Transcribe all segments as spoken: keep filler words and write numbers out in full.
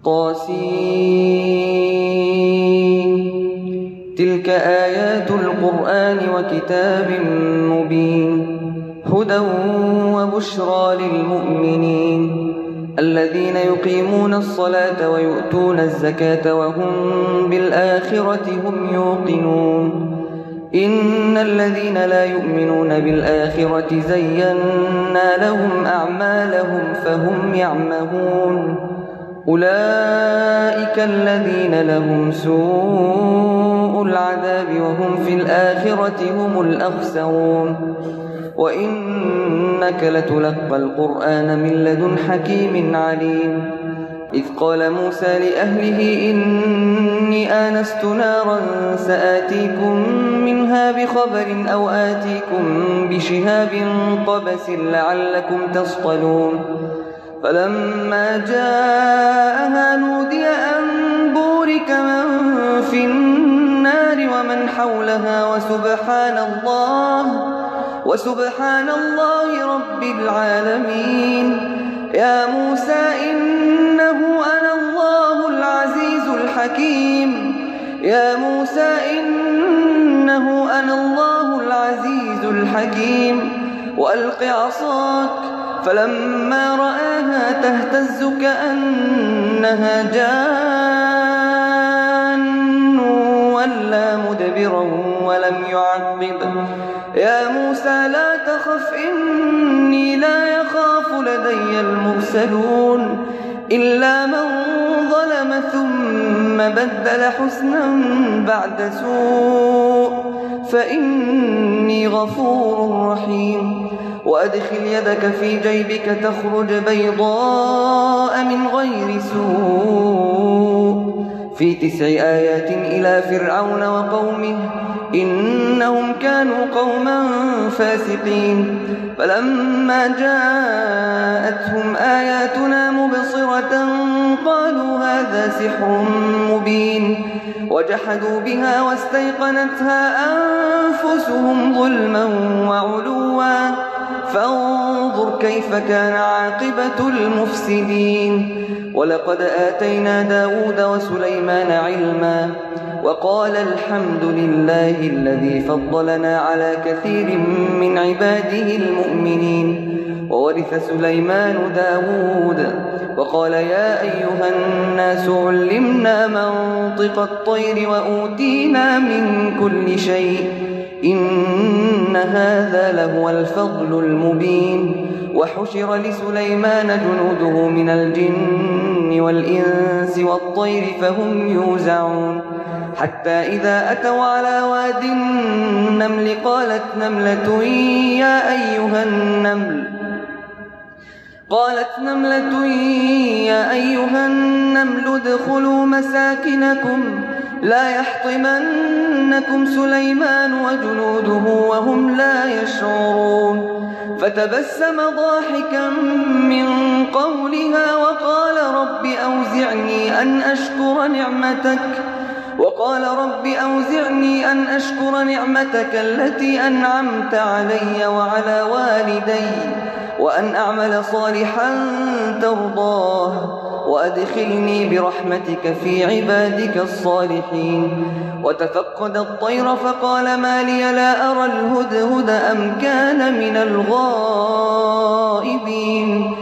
طاسين. تلك آيات القرآن وكتاب مبين هدى وبشرى للمؤمنين الذين يقيمون الصلاة ويؤتون الزكاة وهم بالآخرة هم يوقنون. إن الذين لا يؤمنون بالآخرة زينا لهم أعمالهم فهم يعمهون. أولئك الذين لهم سوء العذاب وهم في الآخرة هم الأخسرون. وإنك لتلقى القرآن من لدن حكيم عليم. إذ قال موسى لأهله إني آنست نارا سآتيكم منها بخبر أو آتيكم بشهاب قبس لعلكم تصطلون. فلما جاءها نودي أن بورك من في النار ومن حولها وسبحان الله وسبحان الله رب العالمين. يا موسى إنه أنا الله العزيز الحكيم. يا موسى إنه أنا الله العزيز الحكيم. وألق عصاك فلما رآها تهتز كأنها جان ولا مدبرا ولم يعقب. يا موسى لا تخف إني لا يخاف لدي المرسلون. إلا من ظلم ثم بدل حسنا بعد سوء فإني غفور رحيم. وأدخل يدك في جيبك تخرج بيضاء من غير سوء في تسع آيات إلى فرعون وقومه إنهم كانوا قوما فاسقين. فلما جاءتهم آياتنا مبصرة قالوا هذا سحر مبين وجحدوا بها واستيقنتها أنفسهم ظلما وعلوا فانظر كيف كان عاقبة المفسدين. ولقد آتينا داود وسليمان علما وقال الحمد لله الذي فضلنا على كثير من عباده المؤمنين. وورث سليمان داود وقال يا أيها الناس علمنا منطق الطير وأوتينا من كل شيء إن هذا لهو الفضل المبين. وحشر لسليمان جنوده من الجن والإنس والطير فهم يوزعون. حتى إذا أتوا على واد النمل قالت نملة يا أيها النمل قالت نملة يا أيها النمل ادخلوا مساكنكم لا يحطمنكم سليمان وجنوده وهم لا يشعرون. فتبسم ضاحكا من قولها وقال رب أوزعني أن أشكر نعمتك وقال رب أوزعني أن أشكر نعمتك التي أنعمت علي وعلى والدي وأن أعمل صالحا ترضاه وأدخلني برحمتك في عبادك الصالحين. وتفقد الطير فقال ما لي لا أرى الهدهد أم كان من الغائبين.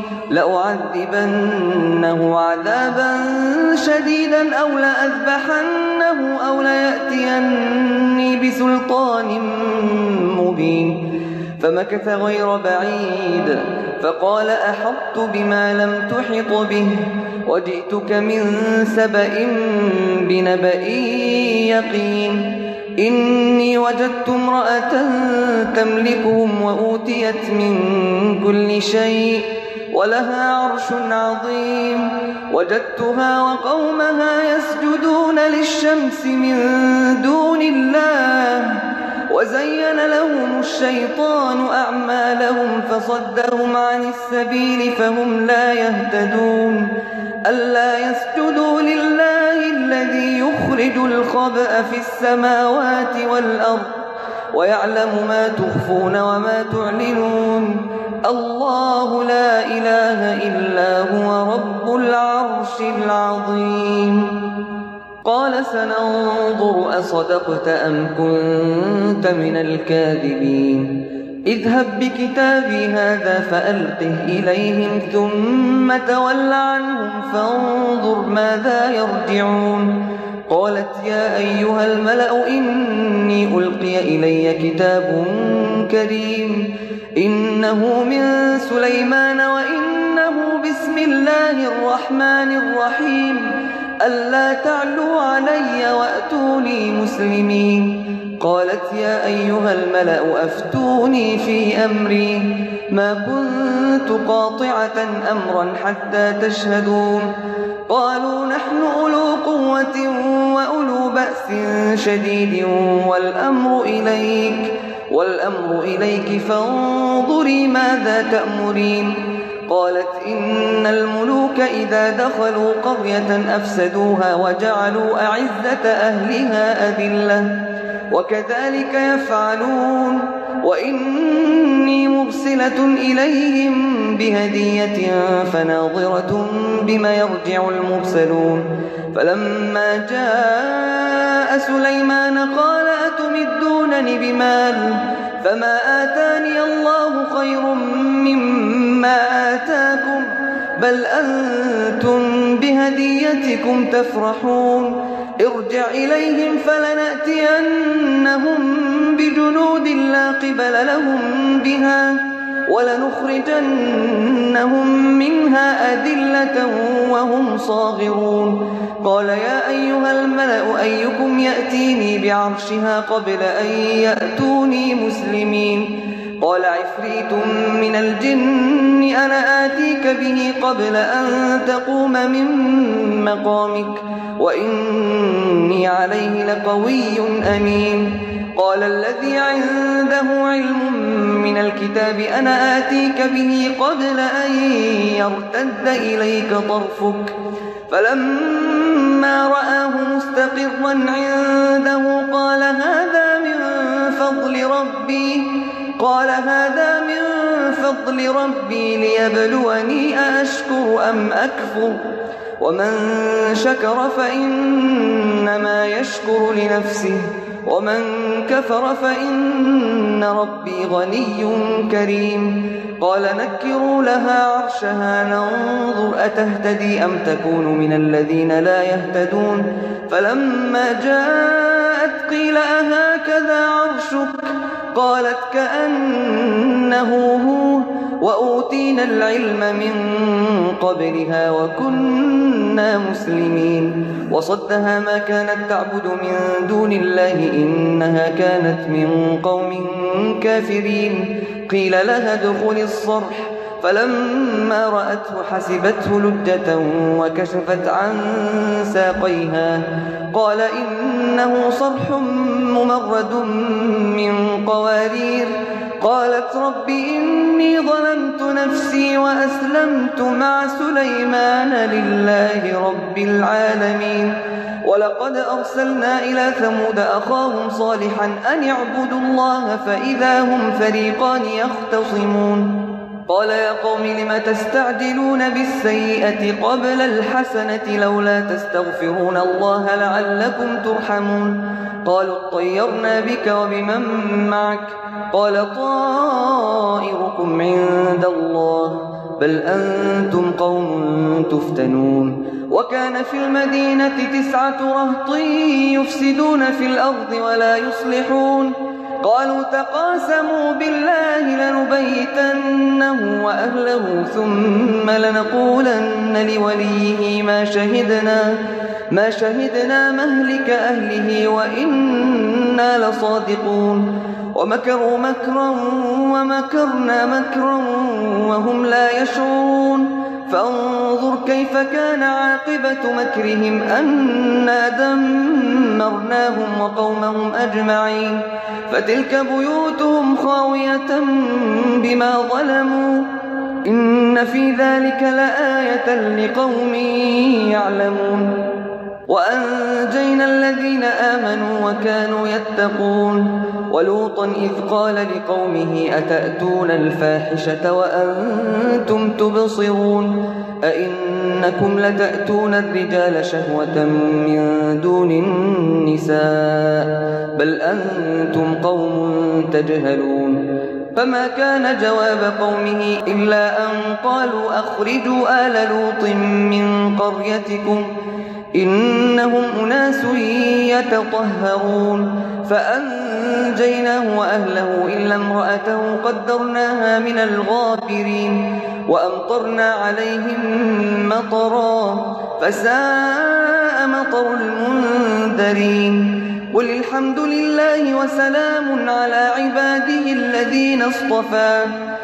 لأعذبنه عذابا شديدا أو لأذبحنه أو ليأتيني بسلطان مبين. فمكث غير بعيد فقال أحطت بما لم تحط به وجئتك من سبأ بنبأ يقين. إني وجدت امرأة تملكهم وأوتيت من كل شيء ولها عرش عظيم. وجدتها وقومها يسجدون للشمس من دون الله وزين لهم الشيطان أعمالهم فصدهم عن السبيل فهم لا يهتدون. ألا يسجدوا لله الذي يخرج الخبأ في السماوات والأرض ويعلم ما تخفون وما تعلنون. الله لا إله إلا هو رب العرش العظيم. قال سننظر أصدقت أم كنت من الكاذبين. اذهب بكتابي هذا فألقه إليهم ثم تول عنهم فانظر ماذا يرجعون. قالت يا أيها الملأ إني ألقي إلي كتاب كريم إنه من سليمان وإنه بسم الله الرحمن الرحيم ألا تعلوا علي وأتوني مسلمين. قالت يا أيها الملأ أفتوني في أمري ما كنت قاطعة أمرا حتى تشهدون. قالوا نحن أولو قوة وأولو بأس شديد والأمر إليك والأمر إليك فانظري ماذا تأمرين. قالت إن الملوك إذا دخلوا قرية أفسدوها وجعلوا أعزة أهلها أذلة وكذلك يفعلون وإني مرسلة إليهم بهدية فناظرة بما يرجع المرسلون. فلما جاء سليمان قال أتمدونني بمال فما آتاني الله خير مما آتاكم بل أنتم بهديتكم تفرحون. ارجع إليهم فلنأتينهم بجنود لا قبل لهم بها ولنخرجنهم منها أذلة وهم صاغرون. قال يا أيها الملأ أيكم يأتيني بعرشها قبل أن يأتوني مسلمين. قال عفريت من الجن أنا آتيك به قبل أن تقوم من مقامك وإني عليه لقوي أمين. قال الذي عنده علم من الكتاب أنا آتيك به قبل أن يرتد إليك طرفك فلما رآه مستقرا عنده قال هذا من فضل ربي قال هذا من فضل ربي ليبلوني أأشكر أم أكفر ومن شكر فإنما يشكر لنفسه ومن كفر فإن ربي غني كريم. قال نكروا لها عرشها ننظر أتهتدي أم تكون من الذين لا يهتدون. فلما جاءت قيل أهكذا عرشك قالت كأنه هو وأوتينا العلم من قبلها وكنا مسلمين. وصدها ما كانت تعبد من دون الله إنها كانت من قوم كافرين. قيل لها ادخل الصرح فلما رأته حسبته لجة وكشفت عن ساقيها قال إنه صرح ممرد من قوارير. قالت رب إني ظلمت نفسي وأسلمت مع سليمان لله رب العالمين. ولقد أرسلنا إلى ثمود أخاهم صالحا أن اعبدوا الله فإذا هم فريقان يختصمون. قال يا قوم لم تستعجلون بالسيئة قبل الحسنة لولا تستغفرون الله لعلكم ترحمون. قالوا اطيرنا بك وبمن معك قال طائركم عند الله بل أنتم قوم تفتنون. وكان في المدينة تسعة رهط يفسدون في الأرض ولا يصلحون. قالوا تقاسموا بالله لنبيتنه وأهله ثم لنقولن لوليه ما شهدنا ما شهدنا مهلك أهله وإنا لصادقون. ومكروا مكرا ومكرنا مكرا وهم لا يشعرون. فانظر كيف كان عاقبة مكرهم أنا دمرناهم وقومهم أجمعين. فتلك بيوتهم خاوية بما ظلموا إن في ذلك لآية لقوم يعلمون. وأنجينا الذين آمنوا وكانوا يتقون ولوطا إذ قال لقومه أتأتون الفاحشة وأنتم تبصرون أئنكم لتأتون الرجال شهوة من دون النساء بل أنتم قوم تجهلون فما كان جواب قومه إلا أن قالوا أخرجوا آل لوط من قريتكم إنهم أناس يتطهرون فأنجيناه وأهله إلا امرأته قدرناها من الغابرين وأمطرنا عليهم مطرا فساء مطر المنذرين قل الحمد لله وسلام على عباده الذين اصطفى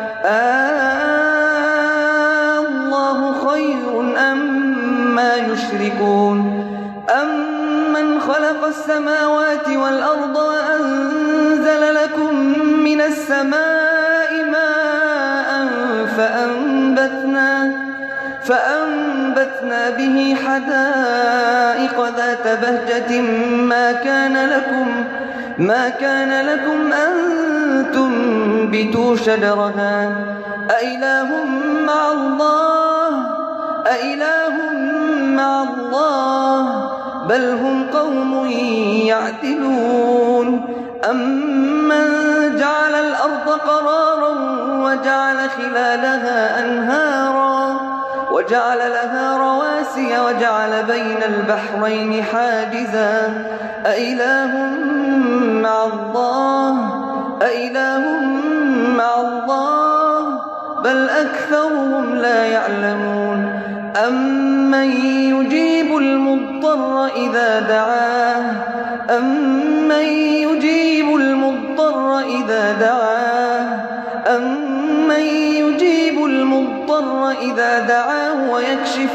آه الله خير أما يشركون أمن خلق السماوات والأرض وأنزل لكم من السماء ماء فأنبتنا, فأنبتنا به حدائق ذات بهجة ما كان لكم, ما كان لكم أن تنبتوا شجرها أإله مع الله أإله مع الله بل هم قوم يعدلون أمن جعل الأرض قرارا وجعل خلالها أنهارا وجعل لها رواسي وجعل بين البحرين حاجزا أإله مع الله أإله مع الله بل أكثرهم لا يعلمون أمن يجيب المضطر إذا دعاه أمن يجيب المضطر إذا دعاه أمن يجيب المضطر إذا دعاه ويكشف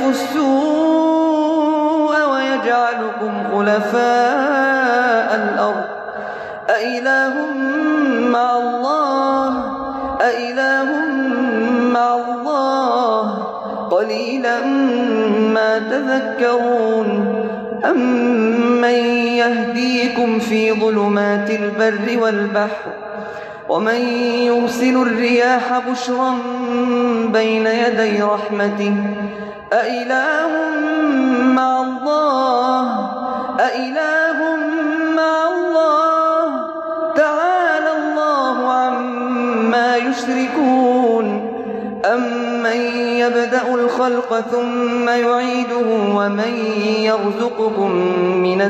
السوء ويجعلكم خلفاء الأرض أإله مع الله أإله مع الله قليلا ما تذكرون أمن يهديكم في ظلمات البر والبحر ومن يرسل الرياح بشرا بين يدي رحمته أإله مع الله أإله مع الله تعالى الله عما يشركون أمن يبدأ الخلق ثم يعيده ومن يرزقكم من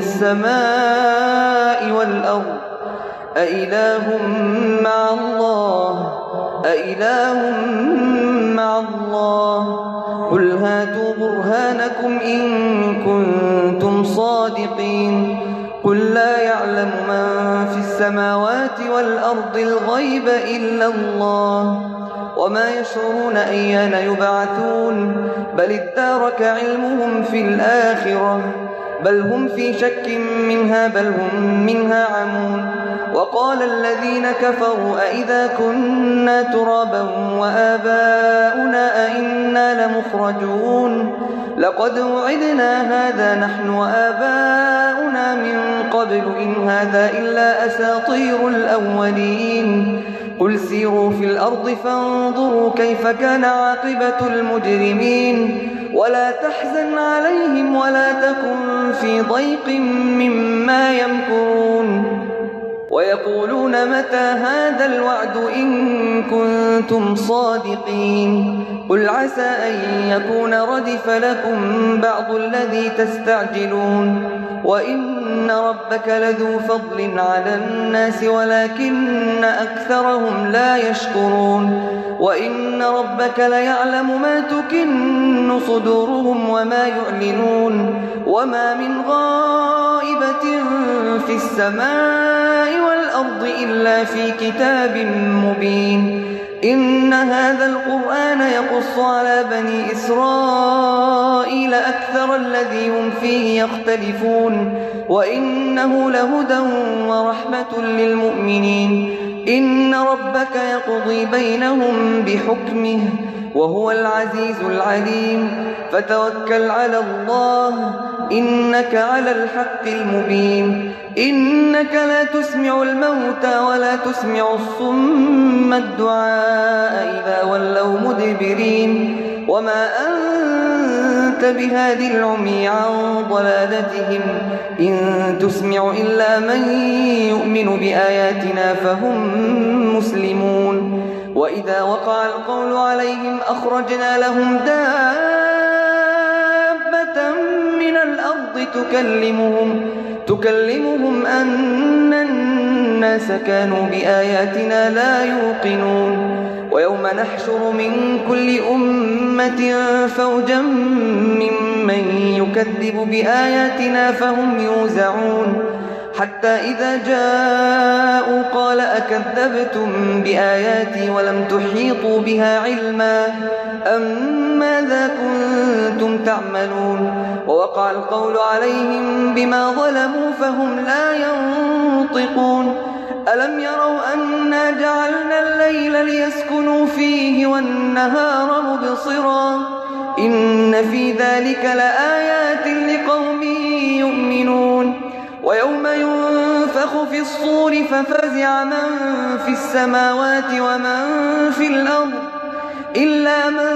السماء والأرض أإله مع الله أإله مع الله قل هاتوا برهانكم إن كنتم صادقين قل لا يعلم من في السماوات والأرض الغيب إلا الله وما يشعرون أيان يبعثون بل ادارك علمهم في الآخرة بل هم في شك منها بل هم منها عمون وقال الذين كفروا أئذا كنا ترابا وآباؤنا أئنا لمخرجون لقد وعدنا هذا نحن وآباؤنا من قبل إن هذا إلا أساطير الأولين قل سيروا في الأرض فانظروا كيف كان عاقبة المجرمين ولا تحزن عليهم ولا تكن في ضيق مما يمكرون ويقولون متى هذا الوعد إن كنتم صادقين قل عسى أن يكون ردف لكم بعض الذي تستعجلون وإن ربك لذو فضل على الناس ولكن أكثرهم لا يشكرون وإن ربك ليعلم ما تكن صدورهم وما يعلنون وما من غائبة في السماء والأرض إلا في كتاب مبين إن هذا القرآن يقص على بني إسرائيل أكثر الذي هم فيه يختلفون وإنه لهدى ورحمة للمؤمنين إن ربك يقضي بينهم بحكمه وهو العزيز العليم فتوكل على الله إنك على الحق المبين إنك لا تسمع الموتى ولا تسمع الصم الدعاء إذا ولوا مدبرين وما أنت بهادي العمي عن ضلالتهم إن تسمع إلا من يؤمن بآياتنا فهم مسلمون وإذا وقع القول عليهم أخرجنا لهم دابة من الأرض تكلمهم تكلمهم أن الناس كانوا بآياتنا لا يوقنون ويوم نحشر من كل أمة فوجا ممن يكذب بآياتنا فهم يوزعون حتى إذا جاءوا قال أكذبتم بآياتي ولم تحيطوا بها علما أم ماذا كنتم تعملون ووقع القول عليهم بما ظلموا فهم لا ينطقون ألم يروا أنا جعلنا الليل ليسكنوا فيه والنهار مبصرا إن في ذلك لآيات لقوم يؤمنون ويوم ينفخ في الصور ففزع من في السماوات ومن في الأرض إلا من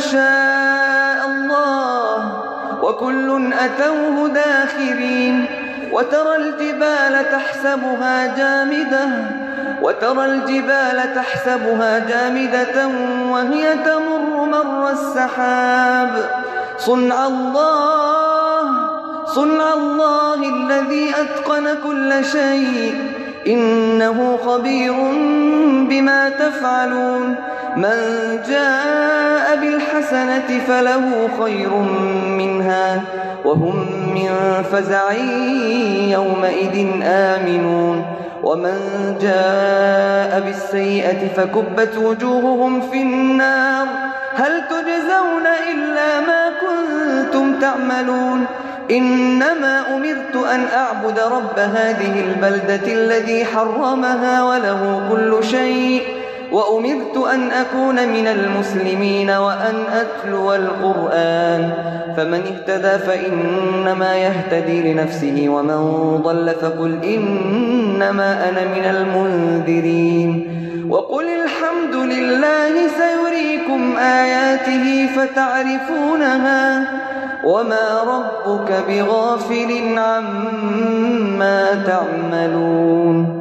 شاء الله وكل أتوه داخرين وترى الجبال تحسبها جامدة وترى الجبال تحسبها جامدة وهي تمر مر السحاب صنع الله صنع الله الذي أتقن كل شيء إنه خبير بما تفعلون من جاء بالحسنة فله خير منها وهم من فزع يومئذ آمنون ومن جاء بالسيئة فكبت وجوههم في النار هل تجزون إلا ما كنتم تعملون إنما أمرت أن أعبد رب هذه البلدة الذي حرمها وله كل شيء وأمرت أن أكون من المسلمين وأن أتلو القرآن فمن اهتدى فإنما يهتدي لنفسه ومن ضل فقل إنما أنا من المنذرين وقل الحمد لله سيريكم آياته فتعرفونها وما ربك بغافل عما تعملون